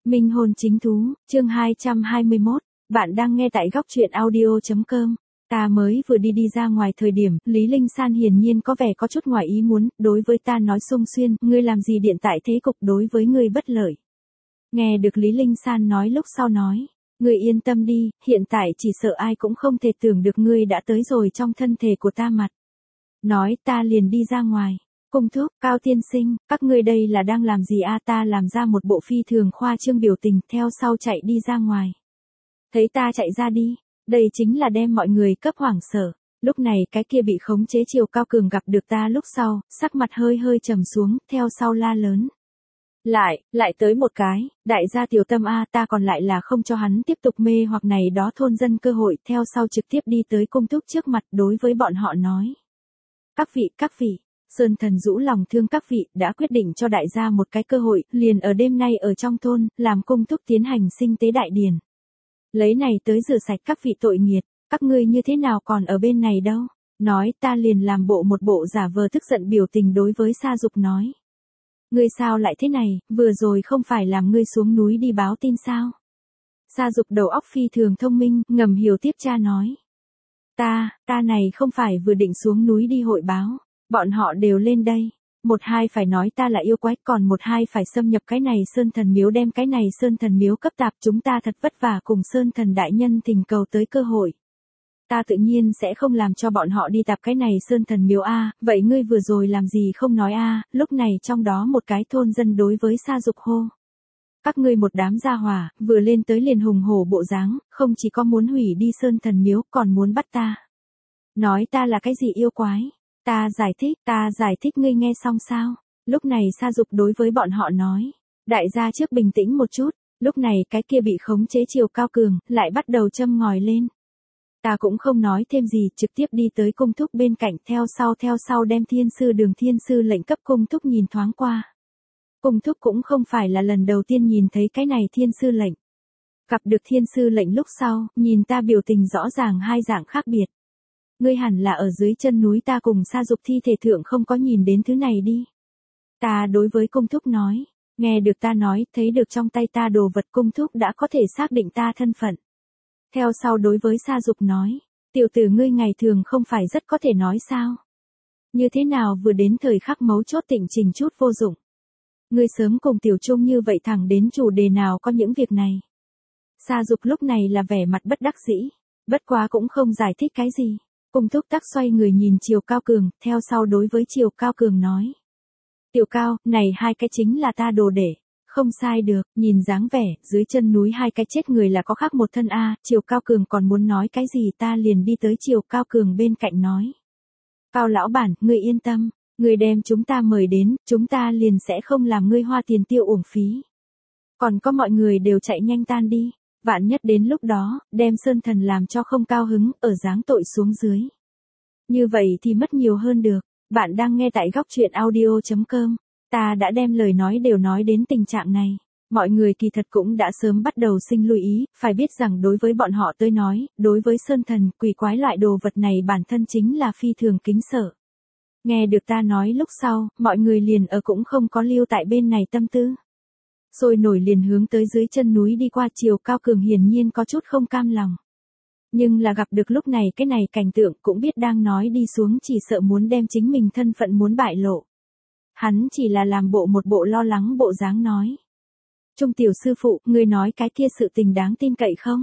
Minh hôn chính thú, chương 221, bạn đang nghe tại góc truyện audio.com. Ta mới vừa đi ra ngoài thời điểm, Lý Linh San hiển nhiên có vẻ có chút ngoài ý muốn, đối với ta nói xung xuyên, ngươi làm gì điện tại thế cục đối với ngươi bất lợi. Nghe được Lý Linh San nói lúc sau nói, ngươi yên tâm đi, hiện tại chỉ sợ ai cũng không thể tưởng được ngươi đã tới rồi trong thân thể của ta mặt. Nói ta liền đi ra ngoài. Cung thúc, Cao tiên sinh, các ngươi đây là đang làm gì a? Ta làm ra một bộ phi thường khoa trương biểu tình, theo sau chạy đi ra ngoài. Thấy ta chạy ra đi, đây chính là đem mọi người cấp hoảng sợ. Lúc này cái kia bị khống chế Triều Cao Cường gặp được ta lúc sau, sắc mặt hơi hơi trầm xuống, theo sau la lớn. Lại tới một cái, đại gia tiểu tâm a, ta còn lại là không cho hắn tiếp tục mê hoặc này đó thôn dân cơ hội, theo sau trực tiếp đi tới cung thúc trước mặt đối với bọn họ nói. Các vị. Sơn thần rũ lòng thương các vị, đã quyết định cho đại gia một cái cơ hội, liền ở đêm nay ở trong thôn, làm cung thúc tiến hành sinh tế đại điển. Lấy này tới rửa sạch các vị tội nghiệt, các ngươi như thế nào còn ở bên này đâu? Nói ta liền làm một bộ giả vờ tức giận biểu tình đối với Sa Dục nói. Ngươi sao lại thế này, vừa rồi không phải làm ngươi xuống núi đi báo tin sao? Sa Dục đầu óc phi thường thông minh, ngầm hiểu tiếp cha nói. Ta này không phải vừa định xuống núi đi hội báo. Bọn họ đều lên đây, một hai phải nói ta là yêu quái, còn một hai phải xâm nhập cái này Sơn Thần Miếu, đem cái này Sơn Thần Miếu cấp tạp, chúng ta thật vất vả cùng Sơn Thần đại nhân thỉnh cầu tới cơ hội. Ta tự nhiên sẽ không làm cho bọn họ đi tạp cái này Sơn Thần Miếu a, vậy ngươi vừa rồi làm gì không nói a? Lúc này trong đó một cái thôn dân đối với Sa Dục hô. Các ngươi một đám gia hỏa, vừa lên tới liền hùng hổ bộ dáng, không chỉ có muốn hủy đi Sơn Thần Miếu, còn muốn bắt ta. Nói ta là cái gì yêu quái? Ta giải thích ngươi nghe xong sao? Lúc này Sa Dục đối với bọn họ nói. Đại gia trước bình tĩnh một chút, lúc này cái kia bị khống chế Triều Cao Cường, lại bắt đầu châm ngòi lên. Ta cũng không nói thêm gì, trực tiếp đi tới cung thúc bên cạnh, theo sau đem thiên sư lệnh cấp cung thúc nhìn thoáng qua. Cung thúc cũng không phải là lần đầu tiên nhìn thấy cái này thiên sư lệnh. Gặp được thiên sư lệnh lúc sau, nhìn ta biểu tình rõ ràng hai dạng khác biệt. Ngươi hẳn là ở dưới chân núi ta cùng Sa Dục thi thể thượng không có nhìn đến thứ này đi. Ta đối với cung thúc nói, nghe được ta nói, thấy được trong tay ta đồ vật, cung thúc đã có thể xác định ta thân phận. Theo sau đối với Sa Dục nói, tiểu tử ngươi ngày thường không phải rất có thể nói sao? Như thế nào vừa đến thời khắc mấu chốt tịnh trình chút vô dụng. Ngươi sớm cùng tiểu trung như vậy thẳng đến chủ đề nào có những việc này. Sa Dục lúc này là vẻ mặt bất đắc dĩ, bất quá cũng không giải thích cái gì. Cung thúc tắc xoay người nhìn Triều Cao Cường, theo sau đối với Triều Cao Cường nói. Tiểu Cao, này hai cái chính là ta đồ để, không sai được, nhìn dáng vẻ, dưới chân núi hai cái chết người là có khác một thân a. Triều Cao Cường còn muốn nói cái gì, ta liền đi tới Triều Cao Cường bên cạnh nói. Cao lão bản, ngươi yên tâm, ngươi đem chúng ta mời đến, chúng ta liền sẽ không làm ngươi hoa tiền tiêu uổng phí. Còn có mọi người đều chạy nhanh tan đi. Vạn nhất đến lúc đó, đem Sơn Thần làm cho không cao hứng, ở giáng tội xuống dưới. Như vậy thì mất nhiều hơn được. Bạn đang nghe tại góc truyện audio.com. Ta đã đem lời nói đều nói đến tình trạng này. Mọi người kỳ thật cũng đã sớm bắt đầu sinh lưu ý, phải biết rằng đối với bọn họ tới nói, đối với Sơn Thần, quỷ quái loại đồ vật này bản thân chính là phi thường kính sợ. Nghe được ta nói lúc sau, mọi người liền ở cũng không có lưu tại bên này tâm tư. Sôi nổi liền hướng tới dưới chân núi đi qua. Triều Cao Cường hiển nhiên có chút không cam lòng. Nhưng là gặp được lúc này cái này cảnh tượng cũng biết đang nói đi xuống chỉ sợ muốn đem chính mình thân phận muốn bại lộ. Hắn chỉ là làm một bộ lo lắng bộ dáng nói. Trung tiểu sư phụ, ngươi nói cái kia sự tình đáng tin cậy không?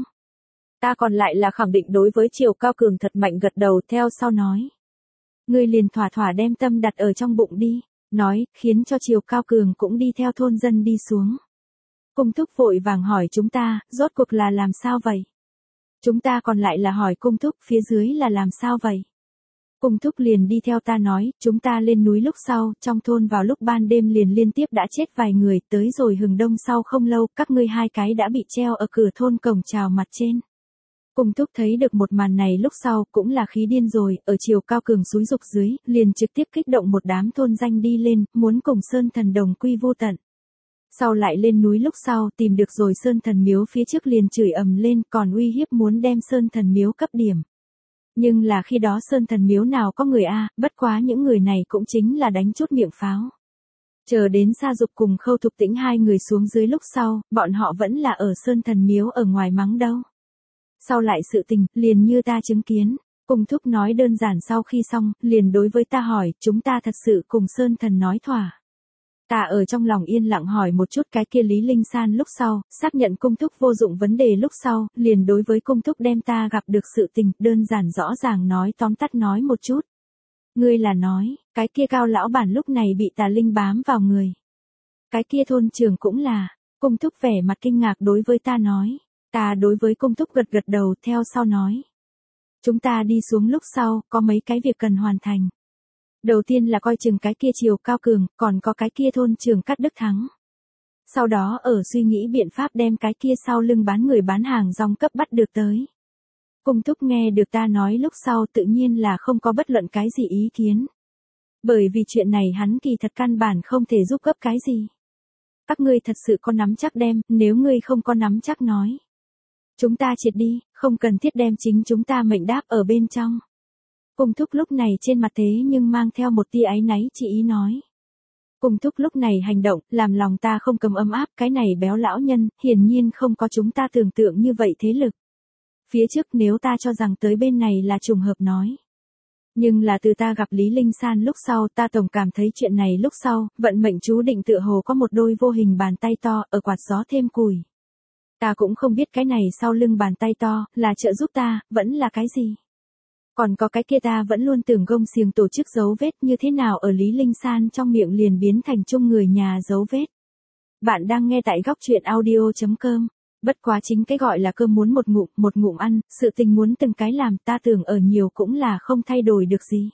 Ta còn lại là khẳng định đối với Triều Cao Cường thật mạnh gật đầu, theo sau nói. Ngươi liền thỏa đem tâm đặt ở trong bụng đi. Nói, khiến cho Triều Cao Cường cũng đi theo thôn dân đi xuống. Cung thúc vội vàng hỏi chúng ta, rốt cuộc là làm sao vậy? Chúng ta còn lại là hỏi cung thúc phía dưới là làm sao vậy? Cung thúc liền đi theo ta nói, chúng ta lên núi lúc sau, trong thôn vào lúc ban đêm liền liên tiếp đã chết vài người, tới rồi hừng đông sau không lâu, các ngươi hai cái đã bị treo ở cửa thôn cổng chào mặt trên. Cung thúc thấy được một màn này lúc sau cũng là khí điên rồi, ở Triều Cao Cường xúi dục dưới, liền trực tiếp kích động một đám thôn danh đi lên, muốn cùng Sơn Thần đồng quy vô tận. Sau lại lên núi lúc sau, tìm được rồi Sơn Thần Miếu phía trước liền chửi ầm lên, còn uy hiếp muốn đem Sơn Thần Miếu cấp điểm. Nhưng là khi đó Sơn Thần Miếu nào có người a, bất quá những người này cũng chính là đánh chút miệng pháo. Chờ đến Sa Dục cùng Khâu Thục Tĩnh hai người xuống dưới lúc sau, bọn họ vẫn là ở Sơn Thần Miếu ở ngoài mắng đâu. Sau lại sự tình, liền như ta chứng kiến. Cung thúc nói đơn giản sau khi xong, liền đối với ta hỏi, chúng ta thật sự cùng Sơn Thần nói thỏa. Ta ở trong lòng yên lặng hỏi một chút cái kia Lý Linh San lúc sau, xác nhận cung thúc vô dụng vấn đề lúc sau, liền đối với cung thúc đem ta gặp được sự tình, đơn giản rõ ràng nói tóm tắt nói một chút. Ngươi là nói, cái kia Cao lão bản lúc này bị tà linh bám vào người. Cái kia thôn trưởng cũng là, cung thúc vẻ mặt kinh ngạc đối với ta nói. Ta đối với cung thúc gật gật đầu theo sau nói. Chúng ta đi xuống lúc sau, có mấy cái việc cần hoàn thành. Đầu tiên là coi chừng cái kia Triều Cao Cường, còn có cái kia thôn trưởng Cát Đức Thắng. Sau đó ở suy nghĩ biện pháp đem cái kia sau lưng bán người bán hàng rong cấp bắt được tới. Cung thúc nghe được ta nói lúc sau tự nhiên là không có bất luận cái gì ý kiến. Bởi vì chuyện này hắn kỳ thật căn bản không thể giúp gấp cái gì. Các ngươi thật sự có nắm chắc đem, nếu ngươi không có nắm chắc nói. Chúng ta triệt đi, không cần thiết đem chính chúng ta mệnh đáp ở bên trong. Cung thúc lúc này trên mặt thế nhưng mang theo một tia áy náy chỉ ý nói. Cung thúc lúc này hành động, làm lòng ta không cầm ấm áp, cái này béo lão nhân, hiển nhiên không có chúng ta tưởng tượng như vậy thế lực. Phía trước nếu ta cho rằng tới bên này là trùng hợp nói. Nhưng là từ ta gặp Lý Linh San lúc sau ta tổng cảm thấy chuyện này lúc sau, vận mệnh chú định tựa hồ có một đôi vô hình bàn tay to ở quạt gió thêm củi. Ta cũng không biết cái này sau lưng bàn tay to, là trợ giúp ta, vẫn là cái gì. Còn có cái kia ta vẫn luôn tưởng gông xiềng tổ chức dấu vết như thế nào ở Lý Linh San trong miệng liền biến thành chung người nhà dấu vết. Bạn đang nghe tại góc truyện audio.com. Bất quá chính cái gọi là cơm muốn một ngụm ăn, sự tình muốn từng cái làm ta tưởng ở nhiều cũng là không thay đổi được gì.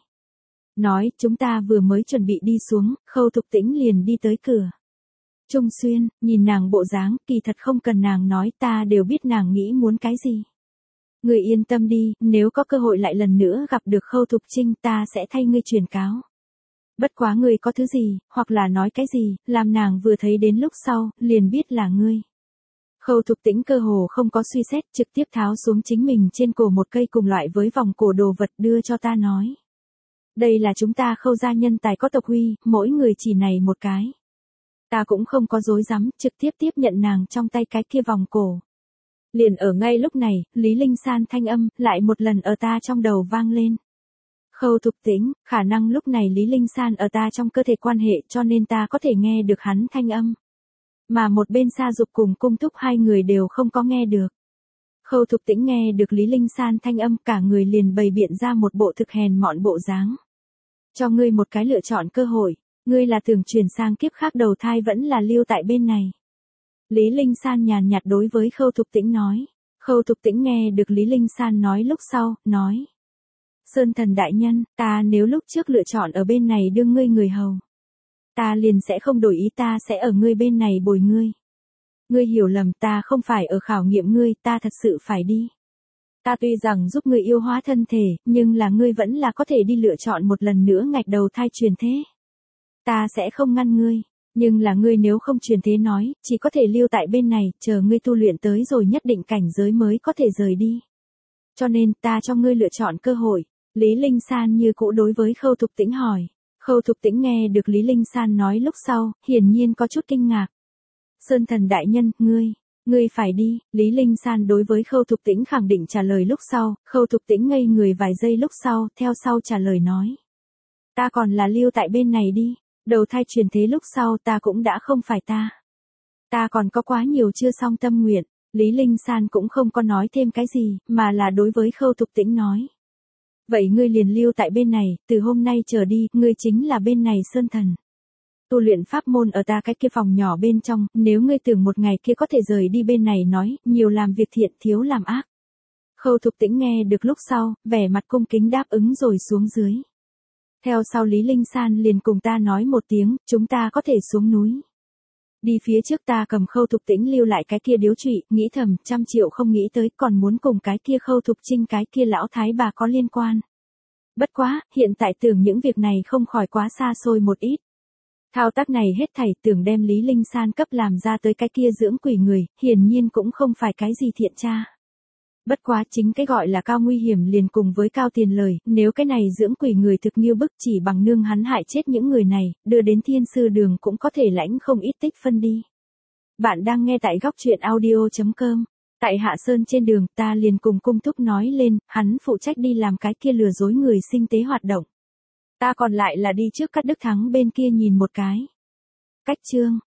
Nói, chúng ta vừa mới chuẩn bị đi xuống, Khâu Thục Tĩnh liền đi tới cửa. Trung Xuyên, nhìn nàng bộ dáng, kỳ thật không cần nàng nói ta đều biết nàng nghĩ muốn cái gì. Người yên tâm đi, nếu có cơ hội lại lần nữa gặp được Khâu Thục Trinh ta sẽ thay ngươi truyền cáo. Bất quá ngươi có thứ gì, hoặc là nói cái gì, làm nàng vừa thấy đến lúc sau, liền biết là ngươi. Khâu Thục Tĩnh cơ hồ không có suy xét, trực tiếp tháo xuống chính mình trên cổ một cây cùng loại với vòng cổ đồ vật đưa cho ta nói. Đây là chúng ta Khâu gia nhân tài có tộc huy, mỗi người chỉ này một cái. Ta cũng không có dối rắm, trực tiếp tiếp nhận nàng trong tay cái kia vòng cổ. Liền ở ngay lúc này, Lý Linh San thanh âm, lại một lần ở ta trong đầu vang lên. Khâu Thục Tĩnh, khả năng lúc này Lý Linh San ở ta trong cơ thể quan hệ cho nên ta có thể nghe được hắn thanh âm. Mà một bên Sa Dục cùng Cung thúc hai người đều không có nghe được. Khâu Thục Tĩnh nghe được Lý Linh San thanh âm cả người liền bày biện ra một bộ thực hèn mọn bộ dáng. Cho ngươi một cái lựa chọn cơ hội, ngươi là tưởng chuyển sang kiếp khác đầu thai vẫn là lưu tại bên này. Lý Linh San nhàn nhạt đối với Khâu Thục Tĩnh nói. Khâu Thục Tĩnh nghe được Lý Linh San nói lúc sau, nói. Sơn Thần đại nhân, ta nếu lúc trước lựa chọn ở bên này đương ngươi người hầu. Ta liền sẽ không đổi ý ta sẽ ở ngươi bên này bồi ngươi. Ngươi hiểu lầm ta không phải ở khảo nghiệm ngươi, ta thật sự phải đi. Ta tuy rằng giúp ngươi yêu hóa thân thể, nhưng là ngươi vẫn là có thể đi lựa chọn một lần nữa ngạch đầu thai truyền thế. Ta sẽ không ngăn ngươi, nhưng là ngươi nếu không truyền thế nói, chỉ có thể lưu tại bên này, chờ ngươi tu luyện tới rồi nhất định cảnh giới mới có thể rời đi. Cho nên ta cho ngươi lựa chọn cơ hội. Lý Linh San như cũ đối với Khâu Thục Tĩnh hỏi. Khâu Thục Tĩnh nghe được Lý Linh San nói lúc sau, hiển nhiên có chút kinh ngạc. Sơn Thần đại nhân, ngươi phải đi. Lý Linh San đối với Khâu Thục Tĩnh khẳng định trả lời lúc sau, Khâu Thục Tĩnh ngây người vài giây lúc sau, theo sau trả lời nói. Ta còn là lưu tại bên này đi, đầu thai truyền thế lúc sau ta cũng đã không phải ta. Ta còn có quá nhiều chưa xong tâm nguyện. Lý Linh San cũng không có nói thêm cái gì, mà là đối với Khâu Thục Tĩnh nói. Vậy ngươi liền lưu tại bên này, từ hôm nay trở đi, ngươi chính là bên này Sơn Thần. Tu luyện pháp môn ở ta cái kia phòng nhỏ bên trong, nếu ngươi tưởng một ngày kia có thể rời đi bên này nói, nhiều làm việc thiện thiếu làm ác. Khâu Thục Tĩnh nghe được lúc sau, vẻ mặt cung kính đáp ứng rồi xuống dưới. Theo sau Lý Linh San liền cùng ta nói một tiếng, chúng ta có thể xuống núi. Đi phía trước ta cầm Khâu Thục Tĩnh lưu lại cái kia điếu trụy, nghĩ thầm, 100 triệu không nghĩ tới còn muốn cùng cái kia Khâu Thục Trinh cái kia lão thái bà có liên quan. Bất quá, hiện tại tưởng những việc này không khỏi quá xa xôi một ít. Thao tác này hết thảy tưởng đem Lý Linh San cấp làm ra tới cái kia dưỡng quỷ người, hiển nhiên cũng không phải cái gì thiện tra. Bất quá chính cái gọi là cao nguy hiểm liền cùng với cao tiền lời, nếu cái này dưỡng quỷ người thực nghiêu bức chỉ bằng nương hắn hại chết những người này, đưa đến thiên sư đường cũng có thể lãnh không ít tích phân đi. Bạn đang nghe tại góc truyện audio.com. Tại Hạ Sơn trên đường ta liền cùng cung thúc nói lên, hắn phụ trách đi làm cái kia lừa dối người sinh tế hoạt động. Ta còn lại là đi trước Cát Đức Thắng bên kia nhìn một cái. Cách chương.